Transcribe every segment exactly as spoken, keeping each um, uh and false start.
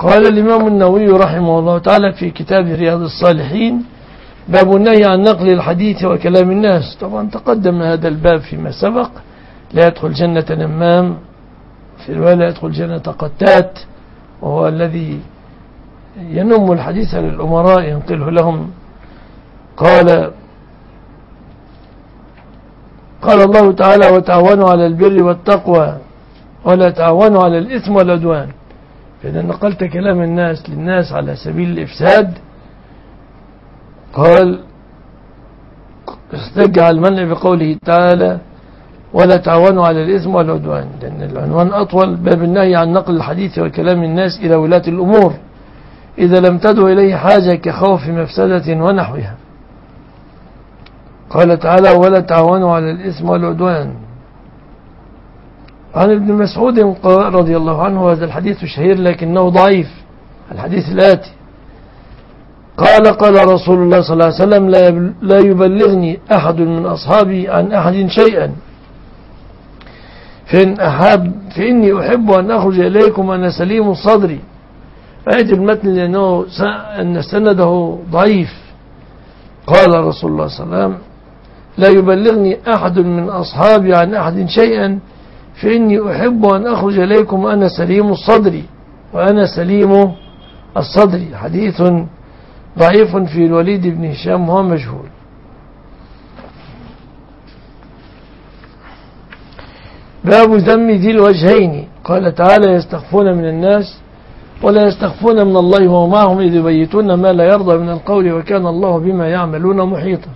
قال الإمام النووي رحمه الله تعالى في كتاب رياض الصالحين: باب النهي عن نقل الحديث وكلام الناس. طبعا تقدم هذا الباب فيما سبق: لا يدخل جنة نمام، في الرواية لا يدخل جنة قتات، وهو الذي ينم الحديث للأمراء ينقله لهم. قال قال الله تعالى: وتعاونوا على البر والتقوى ولا تعاونوا على الإثم والعدوان. فإذا نقلت كلام الناس للناس على سبيل الإفساد، قال استجع المنع بقوله تعالى: ولا تعاونوا على الإثم والعدوان، لأن العنوان أطول: باب النهي عن نقل الحديث وكلام الناس إلى ولاة الأمور إذا لم تدعو إليه حاجة كخوف مفسدة ونحوها. قال تعالى: ولا تعاونوا على الإثم والعدوان. عن ابن مسعود رضي الله عنه، هذا الحديث شهير لكنه ضعيف، الحديث الآتي: قال قال رسول الله صلى الله عليه وسلم: لا يبلغني أحد من أصحابي عن أحد شيئا فإن أحب فإني أحب أن أخرج إليكم أنا سليم صدري. فأيت المتن لأنه أن سنده ضعيف. قال رسول الله صلى الله عليه وسلم: لا يبلغني أحد من أصحابي عن أحد شيئا فإني أحب أن أخرج إليكم وأنا سليم الصدر وأنا سليم الصدر. حديث ضعيف في الوليد بن هشام وهو مجهول. باب ذم ذي الوجهين. قال تعالى: يستخفون من الناس ولا يستخفون من الله وهو معهم إذ يبيتون ما لا يرضى من القول وكان الله بما يعملون محيطا.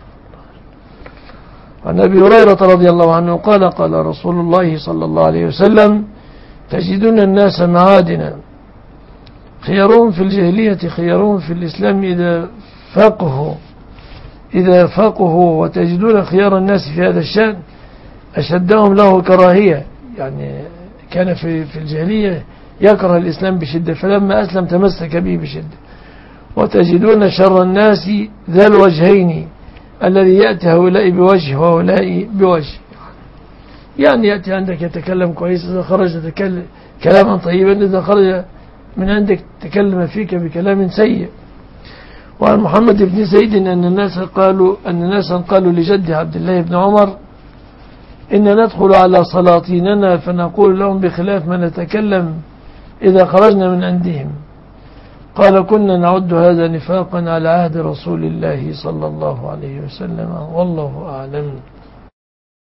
عن أبي هريرة رضي الله عنه قال: قال رسول الله صلى الله عليه وسلم: تجدون الناس معادنا، خيارهم في الجاهلية خيارهم في الإسلام إذا فقهوا إذا فقهوا وتجدون خيار الناس في هذا الشأن أشدهم له كراهية. يعني كان في في الجاهلية يكره الإسلام بشدة، فلما أسلم تمسك به بشدة. وتجدون شر الناس ذا الوجهين، الذي يأتي هؤلاء بوجه وهؤلاء بوجه. يعني يأتي عندك يتكلم كويس، إذا خرج يتكلم كلاما طيبا، إذا خرج من عندك تكلم فيك بكلام سيء. وعن محمد بن زيد أن الناس قالوا أن الناس قالوا لجد عبد الله بن عمر: إن ندخل على سلاطيننا فنقول لهم بخلاف ما نتكلم إذا خرجنا من عندهم. قال: كنا نعد هذا نفاقا على عهد رسول الله صلى الله عليه وسلم، والله أعلم.